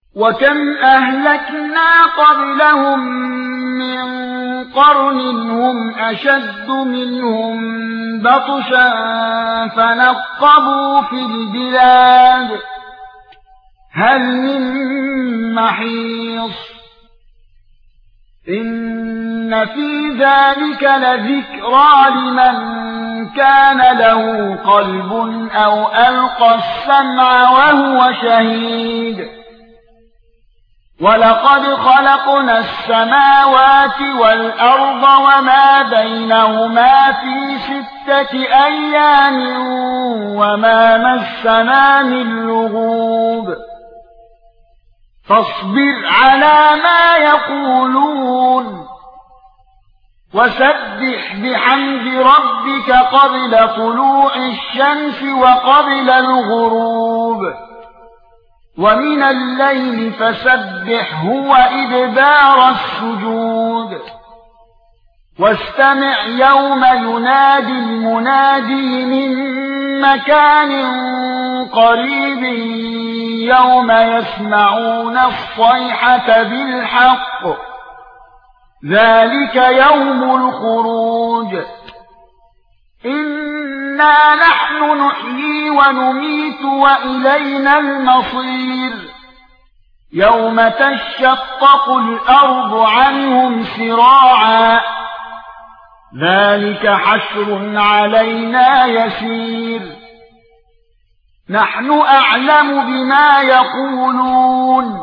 وكم أهلكنا قبلهم من قرن هم أشد منهم بطشا فنقبوا في البلاد هل من محيص إن في ذلك لذكرى لمن كان له قلب أو ألقى السمع وهو شهيد ولقد خلقنا السماوات والأرض وما بينهما في 6 أيام وما مسنا من لغوب فاصبر على ما يقولون وسبح بحمد ربك قبل طلوع الشمس وقبل الغروب ومن الليل فسبحه وإدبار السجود واستمع يوم ينادي المنادي من مكان قريب يوم يسمعون الصيحة بالحق ذلك يوم الخروج إنا نحن نحيي ونميت وإلينا المصير يوم تشقق الأرض عنهم سراعا ذلك حشر علينا يسير نحن أعلم بما يقولون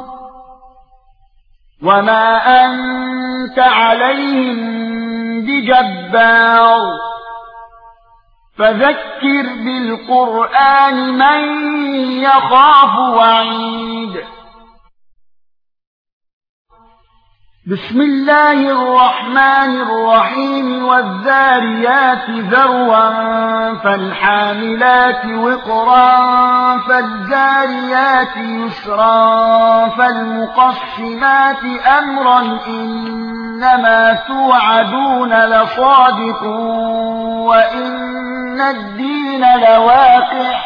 وما أنت عليهم بجبار فذكر بالقرآن من يخاف وعيد بسم الله الرحمن الرحيم والذاريات ذروا فالحاملات وقرا فالجاريات يسرا فالمقسمات أمرا إنما توعدون لصادق وإن الدين لواقع